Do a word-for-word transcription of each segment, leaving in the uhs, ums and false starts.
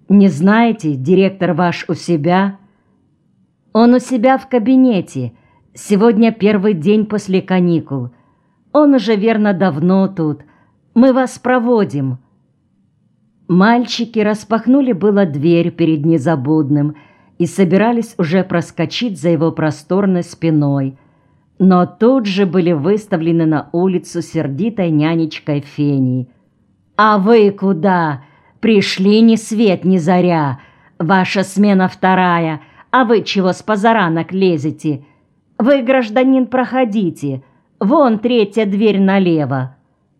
Не знаете, директор ваш у себя? Он у себя в кабинете. Сегодня первый день после каникул. Он уже, верно, давно тут. Мы вас проводим. Мальчики распахнули было дверь перед Незабудным и собирались уже проскочить за его просторной спиной, но тут же были выставлены на улицу сердитой нянечкой Феней. «А вы куда? Пришли ни свет ни заря. Ваша смена вторая, а вы чего с позаранок лезете? Вы, гражданин, проходите. Вон третья дверь налево».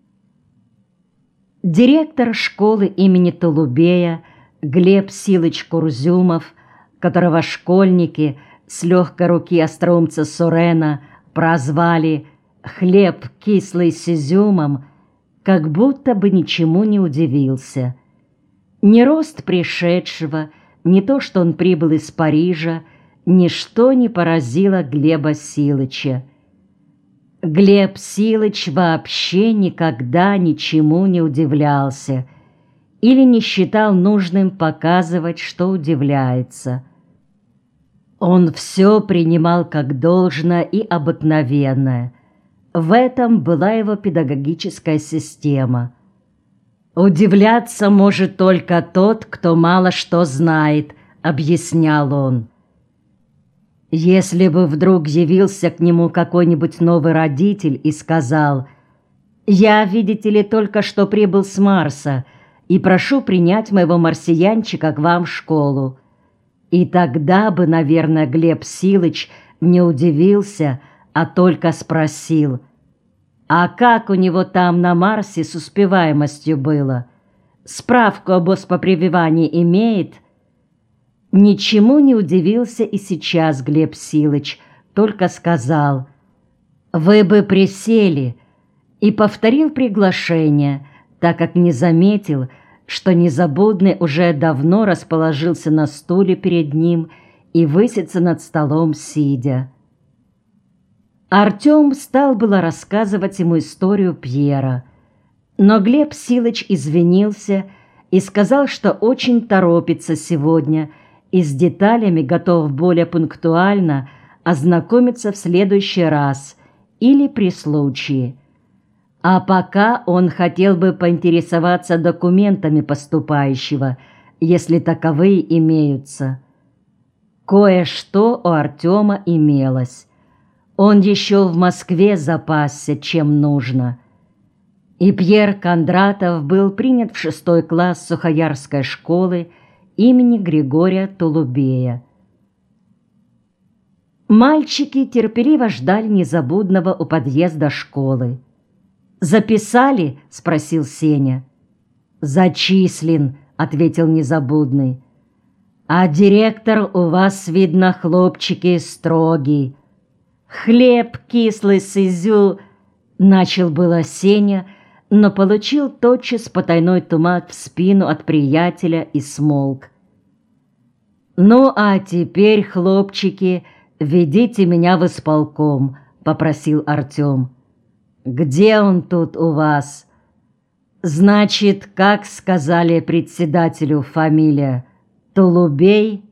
Директор школы имени Толубея Глеб Силыч Курзюмов, которого школьники с легкой руки остроумца Сурена прозвали «хлеб кислый с изюмом», как будто бы ничему не удивился. Ни рост пришедшего, ни то, что он прибыл из Парижа, ничто не поразило Глеба Силыча. Глеб Силыч вообще никогда ничему не удивлялся или не считал нужным показывать, что удивляется. Он все принимал как должное и обыкновенное. В этом была его педагогическая система. «Удивляться может только тот, кто мало что знает», — объяснял он. Если бы вдруг явился к нему какой-нибудь новый родитель и сказал: «Я, видите ли, только что прибыл с Марса и прошу принять моего марсиянчика к вам в школу», и тогда бы, наверное, Глеб Силыч не удивился, а только спросил: «А как у него там на Марсе с успеваемостью было? Справку об оспопрививании имеет?» Ничему не удивился и сейчас Глеб Силыч, только сказал: «Вы бы присели», и повторил приглашение, так как не заметил, что Незабудный уже давно расположился на стуле перед ним и высится над столом сидя. Артем стал было рассказывать ему историю Пьера, но Глеб Силыч извинился и сказал, что очень торопится сегодня и с деталями готов более пунктуально ознакомиться в следующий раз или при случае. А пока он хотел бы поинтересоваться документами поступающего, если таковые имеются. Кое-что у Артема имелось. Он еще в Москве запасся, чем нужно. И Пьер Кондратов был принят в шестой класс Сухоярской школы имени Григория Толубея. Мальчики терпеливо ждали Незабудного у подъезда школы. «Записали?» — спросил Сеня. «Зачислен», — ответил Незабудный. «А директор у вас, видно, хлопчики, строгий. Хлеб кислый с изю...» — начал было Сеня, но получил тотчас потайной тумак в спину от приятеля и смолк. «Ну, а теперь, хлопчики, ведите меня в исполком», — попросил Артем. «Где он тут у вас?» «Значит, как сказали председателю фамилия, Толубей?»